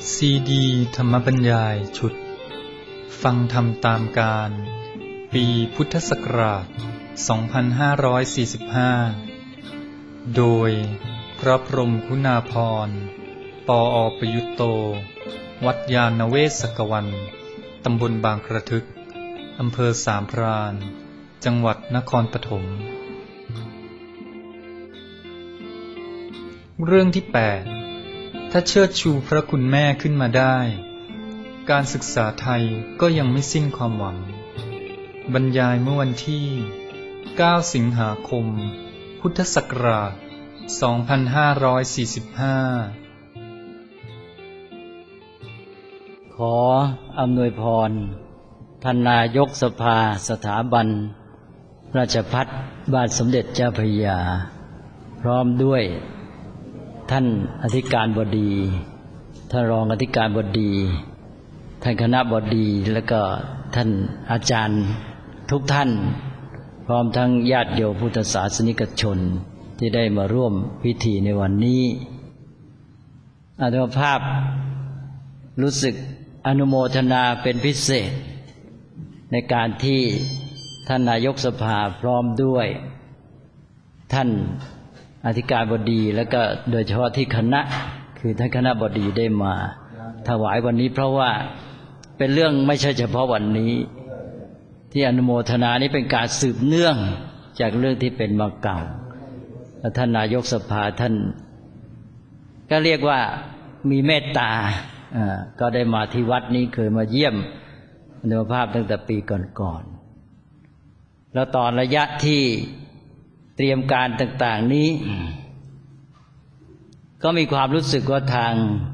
ซีดีธรรมบรรยายชุดฟังธรรมตามการปีพุทธศักราช 2545 โดยพระพรหมคุณาภรณ์ ปอ.ประยุตโต วัดยานเวศกวัน ตำบลบางกระทึก อำเภอสามพราน จังหวัดนครปฐม เรื่องที่ 8 ถ้าเชิดชูพระคุณแม่ขึ้นมาได้การศึกษาไทยก็ยังไม่สิ้นความหวังบรรยายเมื่อวันที่ 9 สิงหาคม พุทธศักราช 2545 ขออำนวยพรท่านนายกสภาสถาบันราชภัฏบาทสมเด็จเจ้าพระยาพร้อมด้วยท่านอธิการบดีท่านรองอธิการบดีท่านคณบดีแล้วก็ท่านอาจารย์ทุกท่านพร้อมทั้งญาติโยมพุทธศาสนิกชนที่ได้มาร่วมพิธีในวันนี้อาตมาภาพรู้สึกอนุโมทนาเป็นพิเศษในการที่ท่านนายกสภาพร้อมด้วยท่านอธิการบดีแล้วก็โดยเฉพาะที่คณะคือท่านคณบดีได้มาถวายวันนี้เพราะว่าเป็นเรื่องไม่ใช่เฉพาะวันนี้ที่อนุโมทนานี้เป็นการสืบเนื่องจากเรื่องที่เป็นมาเก่าและท่านนายกสภาท่านก็เรียกว่ามีเมตตาก็ได้มาที่วัดนี้เคยมาเยี่ยมอนุภาพตั้งแต่ปีก่อนๆแล้วตอนระยะที่เตรียมการต่างๆนี้ก็มีความรู้สึกว่าทาง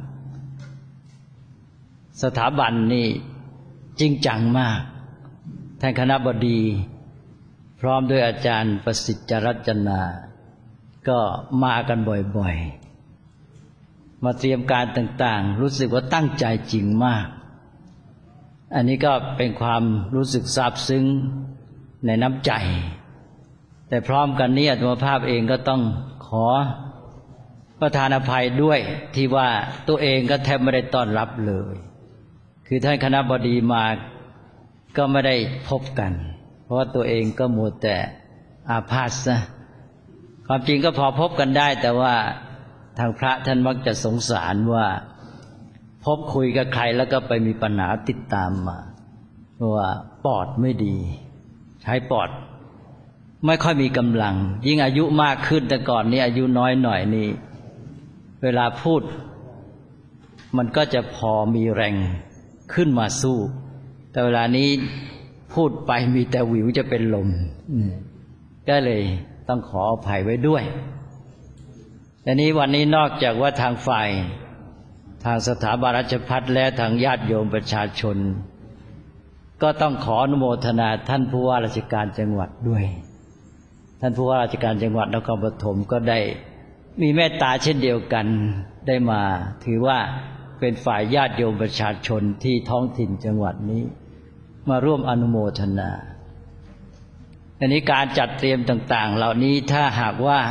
สถาบันนี่จริงจังมากท่านคณบดีพร้อมด้วยอาจารย์ประสิทธิ์จรัจนาก็มากันบ่อยๆมาเตรียมการต่างๆรู้สึกว่าตั้งใจจริงมากอันนี้ก็เป็นความรู้สึกซาบซึ้งในน้ำใจแต่พร้อมกันนี้อาตมาภาพเองก็ต้องขอประทานอภัยด้วยที่ว่าตัวเองก็แทบไม่ได้ต้อนรับเลยคือท่านคณบดีมาก็ไม่ได้พบกันเพราะว่าตัวเองก็มัวแต่อาพาธนะความจริงก็พอพบกันได้แต่ว่าทางพระท่านมักจะสงสารว่าพบคุยกับใครแล้วก็ไปมีปัญหาติดตามมาว่าปอดไม่ดีใช้ปอดไม่ค่อยมีกำลังยิ่งอายุมากขึ้นแต่ก่อนนี้อายุน้อยหน่อยนี่เวลาพูดมันก็จะพอมีแรงขึ้นมาสู้แต่เวลานี้พูดไปมีแต่หวิวจะเป็นลมก็เลยต้องขออภัยไว้ด้วยแต่นี้วันนี้นอกจากว่าทางฝ่ายทางสถาบันราชภัฏและทางญาติโยมประชาชนก็ต้องขออนุโมทนาท่านผู้ว่าราชการจังหวัดด้วยท่านผู้ว่าราชการจังหวัดนครปฐมก็ได้มีเมตตาเช่นเดียวกันได้มาถือว่าเป็นฝ่ายญาติโยมประชาชนที่ท้องถิ่นจังหวัดนี้มาร่วมอนุโมทนาอันนี้การจัดเตรียมต่างๆเหล่านี้ถ้าหากว่า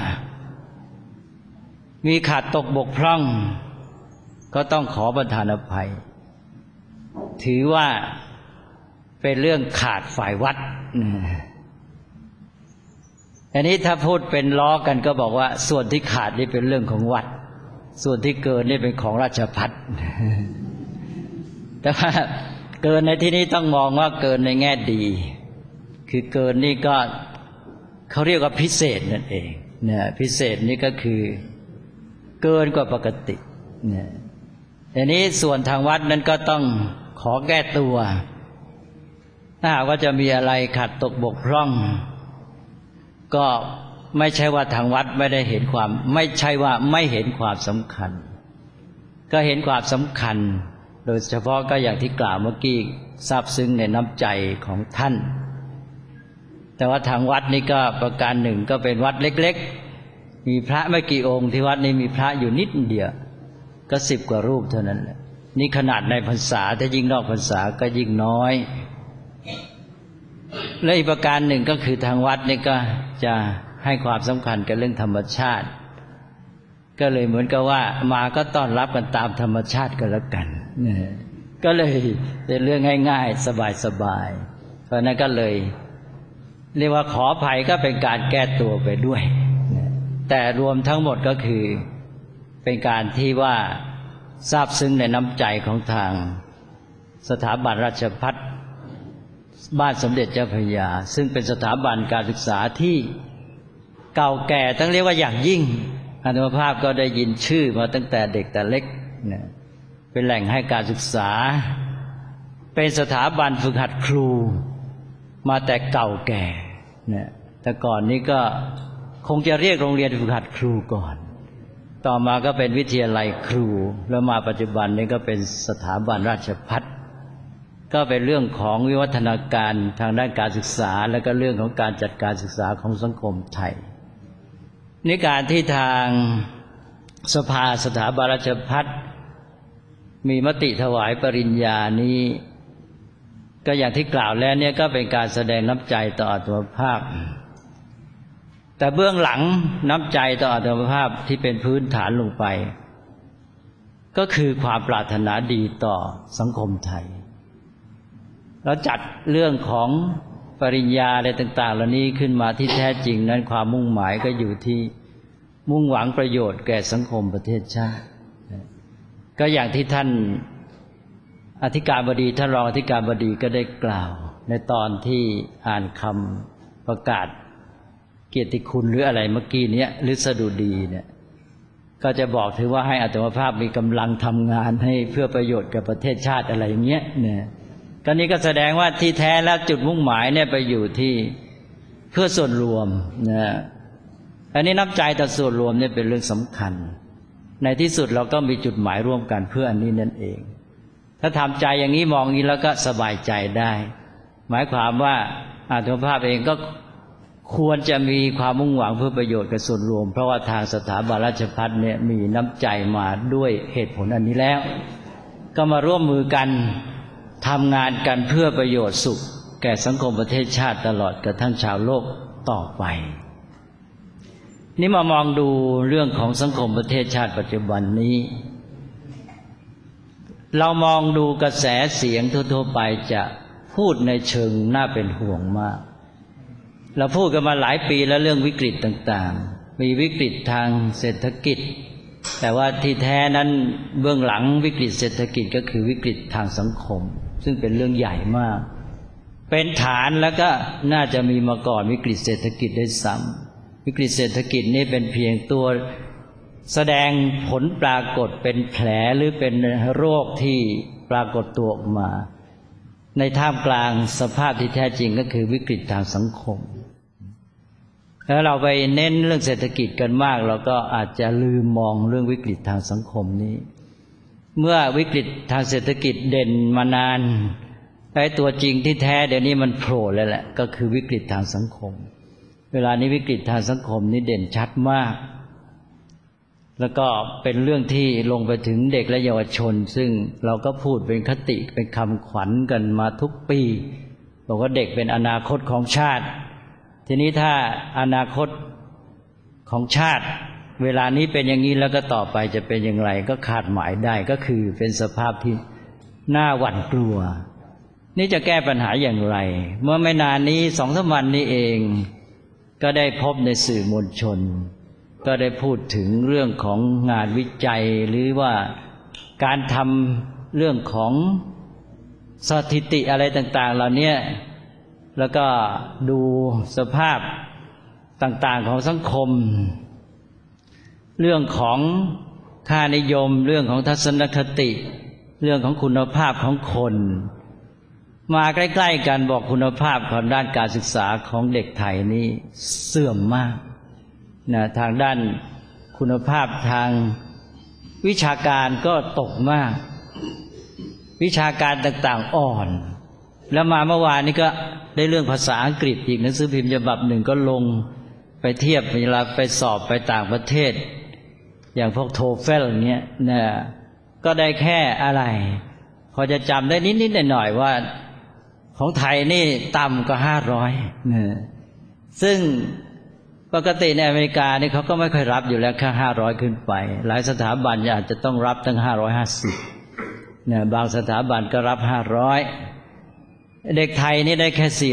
มีขาดตกบกพร่องก็ต้องขอประทานอภัยถือว่าเป็นเรื่องขาดฝ่ายวัดอันนี้ถ้าพูดเป็นล้อกันก็บอกว่าส่วนที่ขาดนี่เป็นเรื่องของวัดส่วนที่เกินนี่เป็นของราชภัฏแต่ว่าเกินในที่นี้ต้องมองว่าเกินในแง่ดีคือเกินนี่ก็เขาเรียกว่าพิเศษนั่นเองเนี่ยพิเศษนี่ก็คือเกินกว่าปกติเนี่ยอันนี้ส่วนทางวัดนั้นก็ต้องขอแก้ตัวถ้าหากว่าจะมีอะไรขาดตกบกพร่องก็ไม่ใช่ว่าทางวัดไม่ได้เห็นความไม่ใช่ว่าไม่เห็นความสำคัญก็เห็นความสำคัญโดยเฉพาะก็อย่างที่กล่าวเมื่อกี้ซาบซึ้งในน้ำใจของท่านแต่ว่าทางวัดนี่ก็ประการหนึ่งก็เป็นวัดเล็กๆมีพระไม่กี่องค์ที่วัดนี้มีพระอยู่นิดเดียวก็10 กว่ารูปเท่านั้นแหละนี่ขนาดในพรรษาถ้ายิ่งนอกพรรษาก็ยิ่งน้อยและอีกประการหนึ่งก็คือทางวัดนี่ก็จะให้ความสำคัญกับเรื่องธรรมชาติก็เลยเหมือนกับว่ามาก็ต้อนรับกันตามธรรมชาติกันแล้วกันก็เลยเป็นเรื่องง่ายๆสบายๆเพราะนั้นก็เลยเรียกว่าขออภัยก็เป็นการแก้ตัวไปด้วยแต่รวมทั้งหมดก็คือเป็นการที่ว่าซาบซึ้งในน้ำใจของทางสถาบันราชภัฏบ้านสมเด็จเจ้าพระยาซึ่งเป็นสถาบันการศึกษาที่เก่าแก่ต้องเรียกว่าอย่างยิ่งอาตมาภาพก็ได้ยินชื่อมาตั้งแต่เด็กแต่เล็กเป็นแหล่งให้การศึกษาเป็นสถาบันฝึกหัดครูมาแต่เก่าแก่แต่ก่อนนี้ก็คงจะเรียกโรงเรียนฝึกหัดครูก่อนต่อมาก็เป็นวิทยาลัยครูแล้วมาปัจจุบันนี้ก็เป็นสถาบันราชภัฏก็เป็นเรื่องของวิวัฒนาการทางด้านการศึกษาและก็เรื่องของการจัดการศึกษาของสังคมไทยในการที่ทางสภาสถาบันราชภัฏมีมติถวายปริญญานี้ก็อย่างที่กล่าวแล้วเนี่ยก็เป็นการแสดงน้ำใจต่ออาตมาภาพแต่เบื้องหลังน้ำใจต่ออาตมาภาพที่เป็นพื้นฐานลงไปก็คือความปรารถนาดีต่อสังคมไทยแล้วจัดเรื่องของปริญญาอะไรต่างๆเหล่านี้ขึ้นมาที่แท้จริงนั้นความมุ่งหมายก็อยู่ที่มุ่งหวังประโยชน์แก่สังคมประเทศชาติก็อย่างที่ท่านอธิการบดีท่านรองอธิการบดีก็ได้กล่าวในตอนที่อ่านคำประกาศเกียรติคุณหรืออะไรเมื่อกี้นี้หรือสดุดีเนี่ยก็จะบอกถึงว่าให้อาตมาภาพมีกำลังทำงานให้เพื่อประโยชน์กับประเทศชาติอะไรอย่างเงี้ยเนี่ยก็นี้ก็แสดงว่าที่แท้แล้วจุดมุ่งหมายเนี่ยไปอยู่ที่เพื่อส่วนรวมนะอันนี้น้ำใจต่อส่วนรวมเนี่ยเป็นเรื่องสำคัญในที่สุดเราก็มีจุดหมายร่วมกันเพื่ออันนี้นั่นเองถ้าทำใจอย่างนี้มองอย่างนี้แล้วก็สบายใจได้หมายความว่าอาตมาภาพเองก็ควรจะมีความมุ่งหวังเพื่อประโยชน์กับส่วนรวมเพราะว่าทางสถาบันราชภัฏเนี่ยมีน้ำใจมาด้วยเหตุผลอันนี้แล้วก็มาร่วมมือกันทำงานกันเพื่อประโยชน์สุขแก่สังคมประเทศชาติตลอดกระทั่งชาวโลกต่อไปนี่มามองดูเรื่องของสังคมประเทศชาติปัจจุบันนี้เรามองดูกระแสเสียงทั่วๆไปจะพูดในเชิงน่าเป็นห่วงมากเราพูดกันมาหลายปีแล้วเรื่องวิกฤตต่างๆมีวิกฤตทางเศรษฐกิจแต่ว่าที่แท้นั้นเบื้องหลังวิกฤตเศรษฐกิจก็คือวิกฤตทางสังคมซึ่งเป็นเรื่องใหญ่มากเป็นฐานแล้วก็น่าจะมีมาก่อนวิกฤตเศรษฐกิจได้ซ้ำวิกฤตเศรษฐกิจนี่เป็นเพียงตัวแสดงผลปรากฏเป็นแผลหรือเป็นโรคที่ปรากฏตัวออกมาในท่ามกลางสภาพที่แท้จริงก็คือวิกฤตทางสังคมแล้วเราไปเน้นเรื่องเศรษฐกิจกันมากเราก็อาจจะลืมมองเรื่องวิกฤตทางสังคมนี้เมื่อวิกฤตทางเศรษฐกิจเด่นมานานไอ้ตัวจริงที่แท้เดี๋ยวนี้มันโผล่เลยแหละก็คือวิกฤตทางสังคมเวลานี้วิกฤตทางสังคมนี้เด่นชัดมากแล้วก็เป็นเรื่องที่ลงไปถึงเด็กและเยาวชนซึ่งเราก็พูดเป็นคติเป็นคำขวัญกันมาทุกปีบอกว่าเด็กเป็นอนาคตของชาติทีนี้ถ้าอนาคตของชาติเวลานี้เป็นอย่างนี้แล้วก็ต่อไปจะเป็นอย่างไรก็คาดหมายได้ก็คือเป็นสภาพที่น่าหวั่นกลัวนี่จะแก้ปัญหาอย่างไรเมื่อไม่นานนี้2-3 วันนี้เองก็ได้พบในสื่อมวลชนก็ได้พูดถึงเรื่องของงานวิจัยหรือว่าการทำเรื่องของสถิติอะไรต่างๆเหล่านี้แล้วก็ดูสภาพต่างๆของสังคมเรื่องของค่านิยมเรื่องของทัศนคติเรื่องของคุณภาพของคนมาใกล้ๆกันบอกคุณภาพของด้านการศึกษาของเด็กไทยนี่เสื่อมมากนะทางด้านคุณภาพทางวิชาการก็ตกมากวิชาการต่างๆอ่อนแล้วมาเมื่อวานนี้ก็ได้เรื่องภาษาอังกฤษอีกหนังสือพิมพ์ฉบับหนึ่งก็ลงไปเทียบเวลาไปสอบไปต่างประเทศอย่างพวกโทเฟลเงี้ยนะก็ได้แค่อะไรพอจะจำได้นิดๆหน่อยๆว่าของไทยนี่ต่ำกว่า500นะซึ่งปกติในอเมริกานี่เขาก็ไม่ค่อยรับอยู่แล้วแค่500ขึ้นไปหลายสถาบันอาจจะต้องรับตั้ง550เนี่ยบางสถาบันก็รับ500เด็กไทยนี่ได้แค่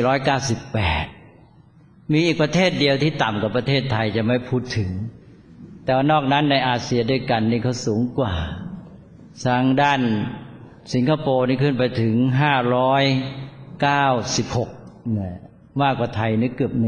498มีอีกประเทศเดียวที่ต่ำกว่าประเทศไทยจะไม่พูดถึงแต่นอกนั้นในอาเซียด้วยกันนี่เขาสูงกว่าทางด้านสิงคโปร์นี่ขึ้นไปถึง596เนี่ยมากกว่าไทยนี่เกือบ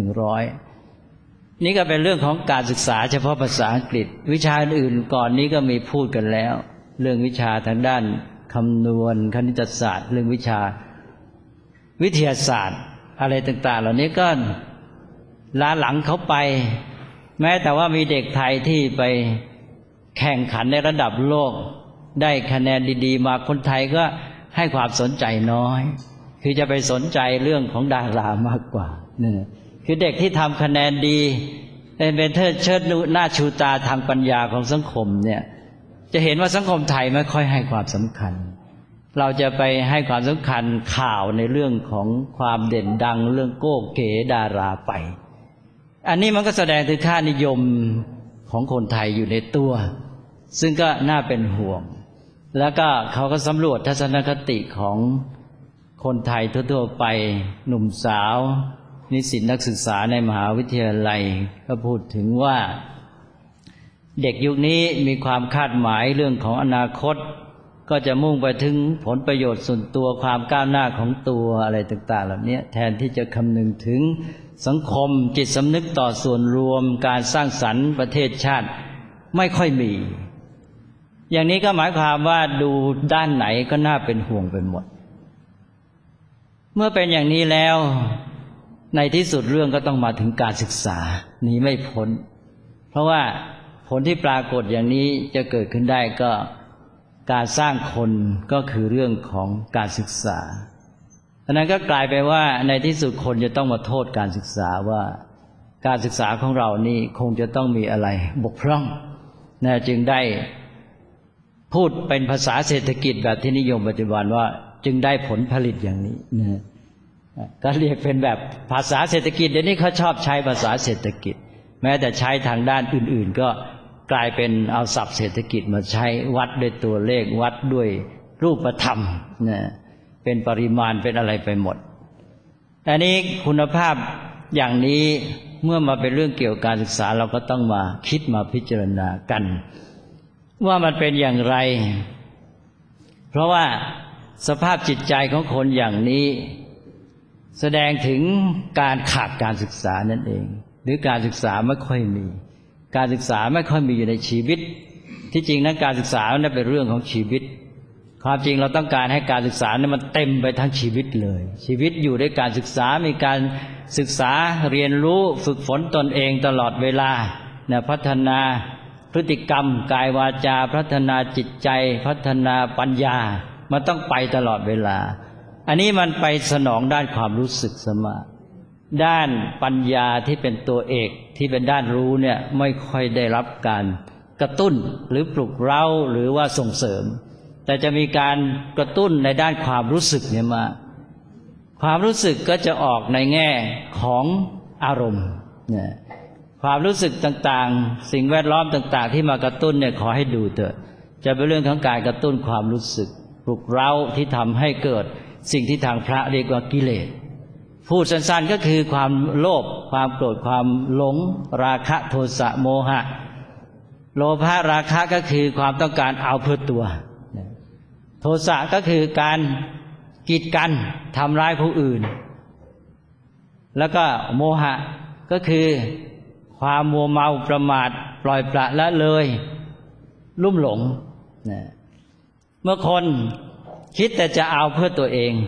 100นี่ก็เป็นเรื่องของการศึกษาเฉพาะภาษาอังกฤษวิชาอื่นก่อนนี้ก็มีพูดกันแล้วเรื่องวิชาทางด้านคำนวณคณิตศาสตร์เรื่องวิชาวิทยาศาสตร์อะไรต่างๆเหล่านี้ก็ล้าหลังเขาไปแม้แต่ว่ามีเด็กไทยที่ไปแข่งขันในระดับโลกได้คะแนนดีๆมาคนไทยก็ให้ความสนใจน้อยคือจะไปสนใจเรื่องของดารามากกว่านี่คือเด็กที่ทำคะแนนดีเป็นเชิดหน้าชูตาทางปัญญาของสังคมเนี่ยจะเห็นว่าสังคมไทยไม่ค่อยให้ความสำคัญเราจะไปให้ความสำคัญข่าวในเรื่องของความเด่นดังเรื่องโก้เก๋ดาราไปอันนี้มันก็แสดงถึงค่านิยมของคนไทยอยู่ในตัวซึ่งก็น่าเป็นห่วงแล้วก็เขาก็สำรวจทัศนคติของคนไทยทั่วๆไปหนุ่มสาวนิสิตนักศึกษาในมหาวิทยาลัยก็พูดถึงว่าเด็กยุคนี้มีความคาดหมายเรื่องของอนาคตก็จะมุ่งไปถึงผลประโยชน์ส่วนตัวความก้าวหน้าของตัวอะไรต่างๆเหล่านี้แทนที่จะคำนึงถึงสังคมจิตสำนึกต่อส่วนรวมการสร้างสรรค์ประเทศชาติไม่ค่อยมีอย่างนี้ก็หมายความว่าดูด้านไหนก็น่าเป็นห่วงไปหมดเมื่อเป็นอย่างนี้แล้วในที่สุดเรื่องก็ต้องมาถึงการศึกษาหนีไม่พ้นเพราะว่าผลที่ปรากฏอย่างนี้จะเกิดขึ้นได้ก็การสร้างคนก็คือเรื่องของการศึกษาดังนั้นก็กลายไปว่าในที่สุดคนจะต้องมาโทษการศึกษาว่าการศึกษาของเรานี่คงจะต้องมีอะไรบกพร่องจึงได้พูดเป็นภาษาเศรษฐกิจแบบที่นิยมปัจจุบันว่าจึงได้ผลผลิตอย่างนี้นะก็เรียกเป็นแบบภาษาเศรษฐกิจเดี๋ยวนี้เขาชอบใช้ภาษาเศรษฐกิจแม้แต่ใช้ทางด้านอื่นๆก็กลายเป็นเอาศัพท์เศรษฐกิจมาใช้วัดด้วยตัวเลขวัดด้วยรูปธรรมนะเป็นปริมาณเป็นอะไรไปหมดอันนี้คุณภาพอย่างนี้เมื่อมาเป็นเรื่องเกี่ยวกับการศึกษาเราก็ต้องมาคิดมาพิจารณากันว่ามันเป็นอย่างไรเพราะว่าสภาพจิตใจของคนอย่างนี้แสดงถึงการขาดการศึกษานั่นเองหรือการศึกษาไม่ค่อยมีการศึกษาไม่ค่อยมีอยู่ในชีวิตที่จริงนั้นการศึกษานั้นเป็นเรื่องของชีวิตความจริงเราต้องการให้การศึกษานั้นมันเต็มไปทั้งชีวิตเลยชีวิตอยู่ด้วยการศึกษามีการศึกษาเรียนรู้ฝึกฝนตนเองตลอดเวลาพัฒนาพฤติกรรมกายวาจาพัฒนาจิตใจพัฒนาปัญญามันต้องไปตลอดเวลาอันนี้มันไปสนองด้านความรู้สึกเสมอด้านปัญญาที่เป็นตัวเอกที่เป็นด้านรู้เนี่ยไม่ค่อยได้รับการกระตุ้นหรือปลุกเร้าหรือว่าส่งเสริมแต่จะมีการกระตุ้นในด้านความรู้สึกเนี่ยมาความรู้สึกก็จะออกในแง่ของอารมณ์เนี่ยความรู้สึกต่างๆสิ่งแวดล้อมต่างๆที่มากระตุ้นเนี่ยขอให้ดูเถอะจะเป็นเรื่องของการกระตุ้นความรู้สึกปลุกเร้าที่ทำให้เกิดสิ่งที่ทางพระเรียกว่ากิเลสพูดสั้นๆก็คือความโลภความโกรธความหลงราคะโทสะโมหะโลภะราคะก็คือความต้องการเอาเพื่อตัวโทสะก็คือการกีดกันทำร้ายผู้อื่นแล้วก็โมหะก็คือความมัวเมาประมาทปล่อยปละละเลยลุ่มหลงเมื่อคนคิดแต่จะเอาเพื่อตัวเอง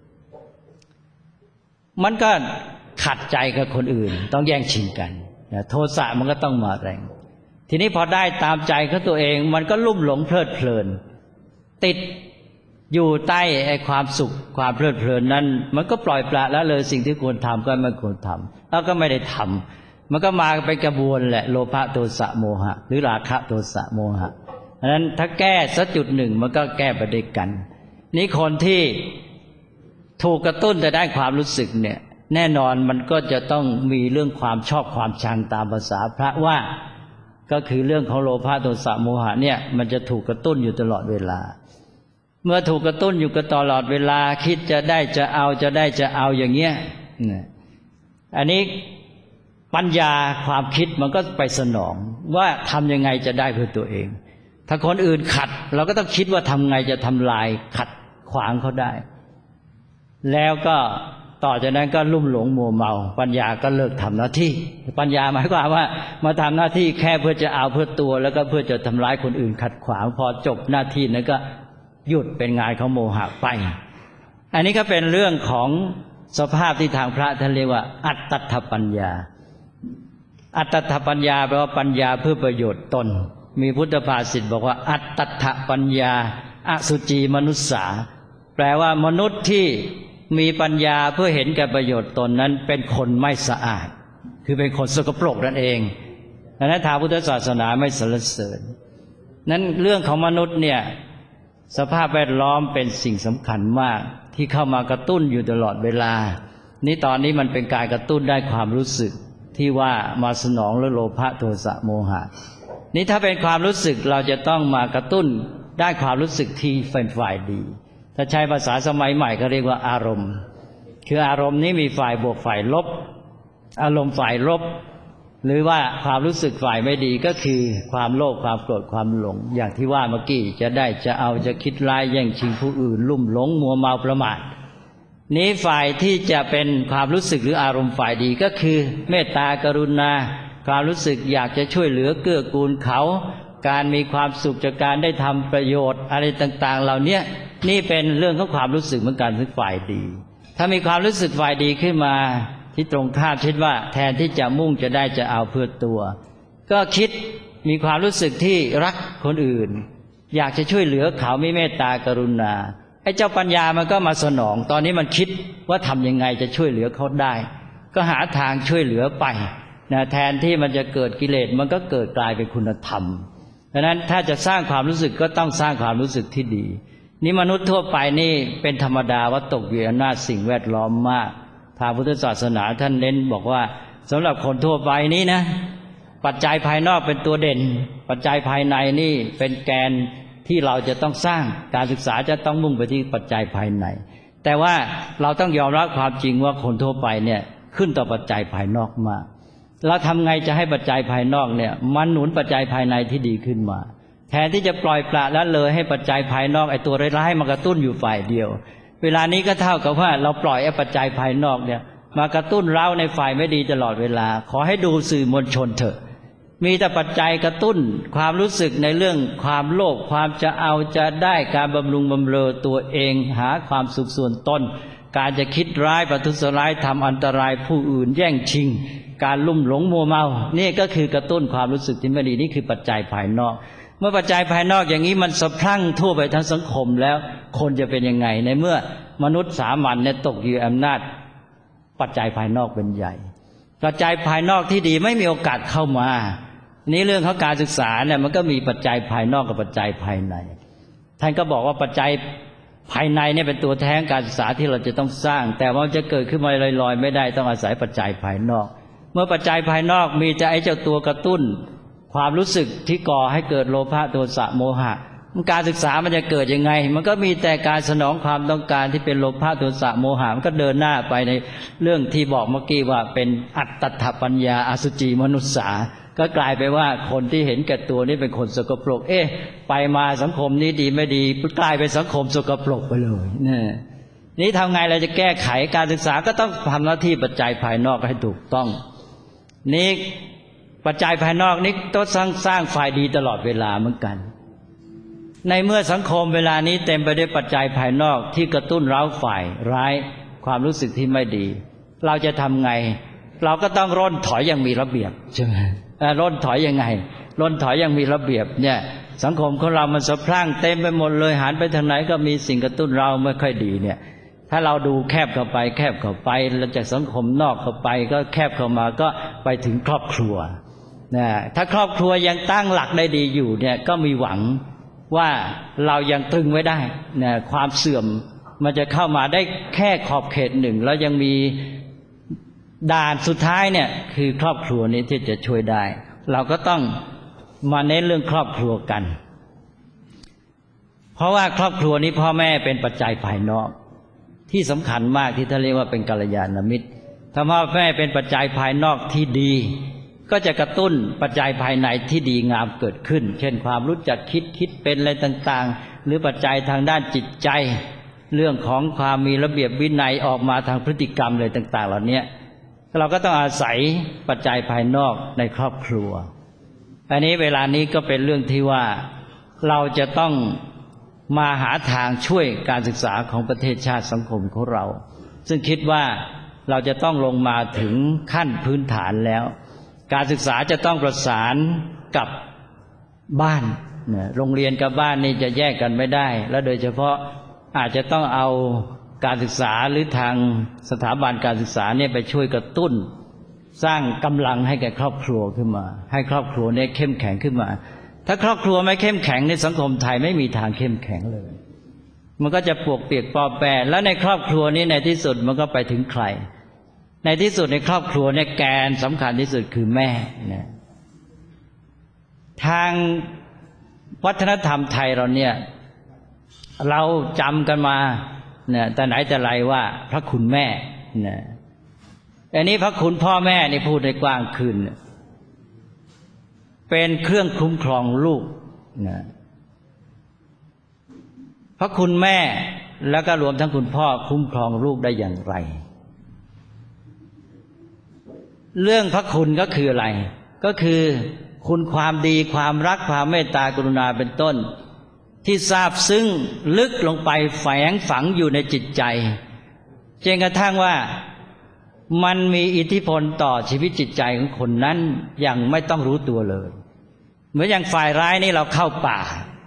มันก็ขัดใจกับคนอื่นต้องแย่งชิงกันโทสะมันก็ต้องมาแรงทีนี้พอได้ตามใจของตัวเองมันก็ลุ่มหลงเพลิดเพลินติดอยู่ใต้ไอ้ความสุขความเพลิดเพลินนั้นมันก็ปล่อยปละละเลยสิ่งที่ควรทำก็ไม่ควรทำแล้วก็ไม่ได้ทำมันก็มาเป็นกระบวนแหละโลภะโทสะโมหะหรือราคะโทสะโมหะเพราะฉะนั้นถ้าแก้สักจุดหนึ่งมันก็แก้ไปด้วยกันนี่คนที่ถูกกระตุ้นแต่ได้ความรู้สึกเนี่ยแน่นอนมันก็จะต้องมีเรื่องความชอบความชังตามภาษาพระว่าก็คือเรื่องของโลภะโทสะโมหะเนี่ยมันจะถูกกระตุ้นอยู่ตลอดเวลาเมื่อถูกกระตุ้นอยู่ตลอดเวลาคิดจะได้จะเอาจะได้จะเอาอย่างเงี้ยอันนี้ปัญญาความคิดมันก็ไปสนองว่าทำยังไงจะได้เพื่อตัวเองถ้าคนอื่นขัดเราก็ต้องคิดว่าทำไงจะทำลายขัดขวางเขาได้แล้วก็ต่อจากนั้นก็ลุ่มหลงมัวเมาปัญญาก็เลิกทำหน้าที่ปัญญาหมายความว่ามาทำหน้าที่แค่เพื่อจะเอาเพื่อตัวแล้วก็เพื่อจะทำร้ายคนอื่นขัดขวางพอจบหน้าที่นั้นก็หยุดเป็นงานของโมหะไปอันนี้ก็เป็นเรื่องของสภาพที่ทางพระท่านเรียกว่าอัตตถปัญญาอัตตถปัญญาแปลว่าปัญญาเพื่อประโยชน์ตนมีพุทธภาษิตบอกว่าอัตตถปัญญาอสุจีมนุสสาแปลว่ามนุษย์ที่มีปัญญาเพื่อเห็นแก่ประโยชน์ตนนั้นเป็นคนไม่สะอาดคือเป็นคนสกปรกนั่นเองดังนั้นทางพุทธศาสนาไม่สรรเสริญนั้นเรื่องของมนุษย์เนี่ยสภาพแวดล้อมเป็นสิ่งสำคัญมากที่เข้ามากระตุ้นอยู่ตลอดเวลานี้ตอนนี้มันเป็นการกระตุ้นได้ความรู้สึกที่ว่ามาสนองและโลภะโทสะโมหะนี้ถ้าเป็นความรู้สึกเราจะต้องมากระตุ้นได้ความรู้สึกที่เป็นฝ่ายดีถ้าใช้ภาษาสมัยใหม่ก็เรียกว่าอารมณ์คืออารมณ์นี้มีฝ่ายบวกฝ่ายลบอารมณ์ฝ่ายลบหรือว่าความรู้สึกฝ่ายไม่ดีก็คือความโลภความโกรธความหลงอย่างที่ว่าเมื่อกี้จะได้จะเอาจะคิดร้ายแย่งชิงผู้อื่นลุ่มหลงมัวเมาประมาทนี้ฝ่ายที่จะเป็นความรู้สึกหรืออารมณ์ฝ่ายดีก็คือเมตตากรุณาความรู้สึกอยากจะช่วยเหลือเกื้อกูลเขาการมีความสุขจากการได้ทำประโยชน์อะไรต่างๆเหล่านี้นี่เป็นเรื่องของความรู้สึกเหมือนกันคือฝ่ายดีถ้ามีความรู้สึกฝ่ายดีขึ้นมาที่ตรงข้ามคิดว่าแทนที่จะมุ่งจะได้จะเอาเพื่อตัวก็คิดมีความรู้สึกที่รักคนอื่นอยากจะช่วยเหลือเขามีเมตตากรุณาไอ้เจ้าปัญญามันก็มาสนองตอนนี้มันคิดว่าทำยังไงจะช่วยเหลือเขาได้ก็หาทางช่วยเหลือไปนะแทนที่มันจะเกิดกิเลสมันก็เกิดกลายเป็นคุณธรรมดังนั้นถ้าจะสร้างความรู้สึกก็ต้องสร้างความรู้สึกที่ดีนี่มนุษย์ทั่วไปนี่เป็นธรรมดาว่าตกอยู่ในอำนาจสิ่งแวดล้อมมากทางพุทธศาสนาท่านเน้นบอกว่าสำหรับคนทั่วไปนี้นะปัจจัยภายนอกเป็นตัวเด่นปัจจัยภายในนี่เป็นแกนที่เราจะต้องสร้างการศึกษาจะต้องมุ่งไปที่ปัจจัยภายในแต่ว่าเราต้องยอมรับความจริงว่าคนทั่วไปเนี่ยขึ้นต่อปัจจัยภายนอกมากเราทำไงจะให้ปัจจัยภายนอกเนี่ยมันหนุนปัจจัยภายในที่ดีขึ้นมาแทนที่จะปล่อยปละละเลยให้ปัจจัยภายนอกไอ้ตัวร้ายๆมากระตุ้นอยู่ฝ่ายเดียวเวลานี้ก็เท่ากับว่าเราปล่อยไอ้ปัจจัยภายนอกเนี่ยมากระตุ้นเร้าในฝ่ายไม่ดีตลอดเวลาขอให้ดูสื่อมวลชนเถอะมีแต่ปัจจัยกระตุ้นความรู้สึกในเรื่องความโลภความจะเอาจะได้การบำรุงบำเรอตัวเองหาความสุขส่วนตนการจะคิดร้ายประทุษร้ายทำอันตรายผู้อื่นแย่งชิงการลุ่มหลงมัวเมานี่ก็คือกระตุ้นความรู้สึกที่ไม่ดีนี่คือปัจจัยภายนอกเมื่อปัจจัยภายนอกอย่างนี้มันสะพรั่งทั่วไปทั้งสังคมแล้วคนจะเป็นยังไงในเมื่อมนุษย์สามัญเนี่ยตกอยู่อำนาจปัจจัยภายนอกเป็นใหญ่ปัจจัยภายนอกที่ดีไม่มีโอกาสเข้ามานี่เรื่องของการศึกษาเนี่ยมันก็มีปัจจัยภายนอกกับปัจจัยภายในท่านก็บอกว่าปัจจัยภายในเนี่ยเป็นตัวแทนการศึกษาที่เราจะต้องสร้างแต่ว่าจะเกิดขึ้นมาลอยๆไม่ได้ต้องอาศัยปัจจัยภายนอกเมื่อปัจจัยภายนอกมีแต่ไอ้เจ้าตัวกระตุ้นความรู้สึกที่ก่อให้เกิดโลภะโทสะโมหะการศึกษามันจะเกิดยังไงมันก็มีแต่การสนองความต้องการที่เป็นโลภะโทสะโมหะมันก็เดินหน้าไปในเรื่องที่บอกเมื่อกี้ว่าเป็นอัตตถปัญญาอสุจีมนุสสาก็กลายไปว่าคนที่เห็นแก่ตัวนี่เป็นคนสกปรกไปมาสังคมนี้ดีไม่ดีกลายเป็นสังคมสกปรกไปเลยนี่ทำไงเราจะแก้ไขการศึกษาก็ต้องทำหน้าที่ปัจจัยภายนอกให้ถูกต้องนี่ปัจจัยภายนอกนี้ต้องสร้างฝ่ายดีตลอดเวลาเหมือนกันในเมื่อสังคมเวลานี้เต็มไปด้วยปัจจัยภายนอกที่กระตุ้นเร้าฝ่ายร้ายความรู้สึกที่ไม่ดีเราจะทำไงเราก็ต้องร่นถอยอย่างมีระเบียบใช่ไหมร่นถอยยังไงร่นถอยอย่างมีระเบียบเนี่ยสังคมของเรามันสะพรั่งเต็มไปหมดเลยหันไปทางไหนก็มีสิ่งกระตุ้นเราไม่ค่อยดีเนี่ยถ้าเราดูแคบเข้าไปแคบเข้าไปแล้วจากสังคมนอกเข้าไปก็แคบเข้ามาก็ไปถึงครอบครัวนะถ้าครอบครัวยังตั้งหลักได้ดีอยู่เนี่ยก็มีหวังว่าเรายังตรึงไว้ได้นะความเสื่อมมันจะเข้ามาได้แค่ขอบเขตหนึ่งแล้วยังมีด่านสุดท้ายเนี่ยคือครอบครัวนี้ที่จะช่วยได้เราก็ต้องมาเน้นเรื่องครอบครัวกันเพราะว่าครอบครัวนี้พ่อแม่เป็นปัจจัยภายนอกที่สำคัญมากที่ท่านเรียกว่าเป็นกัลยาณมิตรถ้าพ่อแม่เป็นปัจจัยภายนอกที่ดีก็จะกระตุ้นปัจจัยภายในที่ดีงามเกิดขึ้นเช่นความรู้จักคิดเป็นอะไรต่างๆหรือปัจจัยทางด้านจิตใจเรื่องของความมีระเบียบวินัยออกมาทางพฤติกรรมอะไรต่างๆเหล่านี้เราก็ต้องอาศัยปัจจัยภายนอกในครอบครัวอันนี้เวลานี้ก็เป็นเรื่องที่ว่าเราจะต้องมาหาทางช่วยการศึกษาของประเทศชาติสังคมของเราซึ่งคิดว่าเราจะต้องลงมาถึงขั้นพื้นฐานแล้วการศึกษาจะต้องประสานกับบ้านโรงเรียนกับบ้านนี่จะแยกกันไม่ได้และโดยเฉพาะอาจจะต้องเอาการศึกษาหรือทางสถาบันการศึกษาเนี่ยไปช่วยกระตุ้นสร้างกำลังให้แก่ครอบครัวขึ้นมาให้ครอบครัวเนี่ยเข้มแข็งขึ้นมาถ้าครอบครัวไม่เข้มแข็งในสังคมไทยไม่มีทางเข้มแข็งเลยมันก็จะปวกเปียกปอแปรแล้วในครอบครัวนี้ในที่สุดมันก็ไปถึงใครในที่สุดในครอบครัวเนี่ยแกนสำคัญที่สุดคือแม่นะทางวัฒนธรรมไทยเราเนี่ยเราจำกันมาเนี่ยแต่ไหนแต่ไรว่าพระคุณแม่นะอันนี้พระคุณพ่อแม่นี่พูดในกว้างขึ้นเป็นเครื่องคุ้มครองลูกนะพระคุณแม่แล้วก็รวมทั้งคุณพ่อคุ้มครองลูกได้อย่างไรเรื่องพระคุณก็คืออะไรก็คือคุณความดีความรักความเมตตากรุณาเป็นต้นที่ซาบซึ้งลึกลงไปแฝงฝังอยู่ในจิตใจจนกระทั่งว่ามันมีอิทธิพลต่อชีวิตจิตใจของคนนั้นอย่างไม่ต้องรู้ตัวเลยเหมือนอย่างฝ่ายร้ายนี่เราเข้าป่า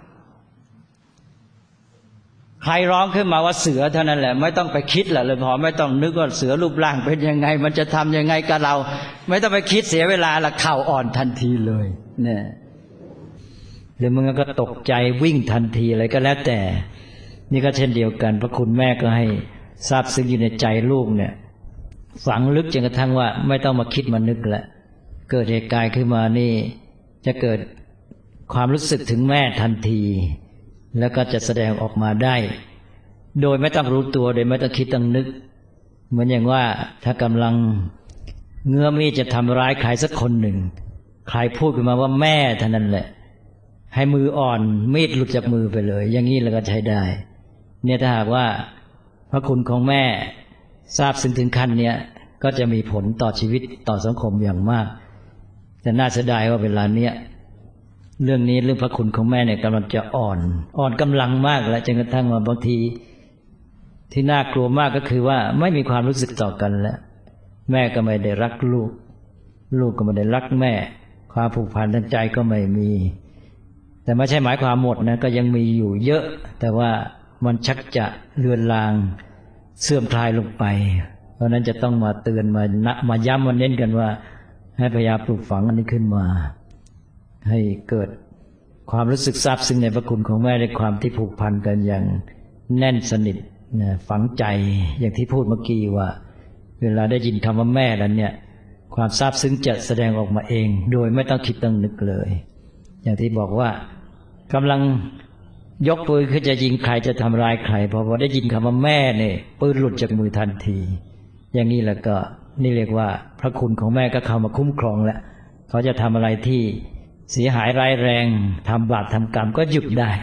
ใครร้องขึ้นมาว่าเสือเท่านั้นแหละไม่ต้องไปคิดแหละเลยพอไม่ต้องนึกว่าเสือรูปร่างเป็นยังไงมันจะทำยังไงกับเราไม่ต้องไปคิดเสียเวลาละเข่าอ่อนทันทีเลยเนี่ยหรือมันก็ตกใจวิ่งทันทีอะไรก็แล้วแต่นี่ก็เช่นเดียวกันพระคุณแม่ก็ให้ซาบซึ้งอยู่ในใจลูกเนี่ยฝังลึกจนกระทั่งว่าไม่ต้องมาคิดมานึกแล้วเกิดเหตุการณ์ขึ้นมานี่จะเกิดความรู้สึกถึงแม่ทันทีแล้วก็จะแสดงออกมาได้โดยไม่ต้องรู้ตัวโดยไม่ต้องคิดต้องนึกเหมือนอย่างว่าถ้ากำลังเงื้อมีดจะทำร้ายใครสักคนหนึ่งใครพูดขึ้นมาว่าแม่เท่านั้นแหละให้มืออ่อนมีดหลุดจากมือไปเลยอย่างนี้เราก็ใช้ได้เนี่ยถ้าหากว่าพระคุณของแม่ทราบซึ้งถึงขั้นเนี้ยก็จะมีผลต่อชีวิตต่อสังคมอย่างมากแต่น่าเสียดายว่าเวลาเนี้ยเรื่องนี้เรื่องพระคุณของแม่เนี่ยกำลังจะอ่อนกำลังมากแล้วจนกระทั่งว่าบางทีที่น่ากลัวมากก็คือว่าไม่มีความรู้สึกต่อกันแล้วแม่ก็ไม่ได้รักลูกลูกก็ไม่ได้รักแม่ความผูกพันทางใจก็ไม่มีแต่ไม่ใช่หมายความหมดนะก็ยังมีอยู่เยอะแต่ว่ามันชักจะเลือนลางเสื่อมคลายลงไปเพราะนั้นจะต้องมาเตือนมาย้ำมาเน้นกันว่าให้พยายามปลูกฝังอันนี้ขึ้นมาให้เกิดความรู้สึกซาบซึ้งในพระคุณของแม่ในความที่ผูกพันกันอย่างแน่นสนิทฝังใจอย่างที่พูดเมื่อกี้ว่าเวลาได้ยินคำว่าแม่แล้วเนี่ยความซาบซึ้งจะแสดงออกมาเองโดยไม่ต้องคิดต้องนึกเลยอย่างที่บอกว่ากำลังยกปืนขึ้นจะยิงใครจะทำร้ายใครพอได้ยินคำว่าแม่เนี่ยปืนหลุดจากมือทันทีอย่างนี้แล้วก็นี่เรียกว่าพระคุณของแม่ก็เข้ามาคุ้มครองแล้วเขาจะทำอะไรที่เสียหายร้ายแรงทำบาปทำกรรมก็หยุดได้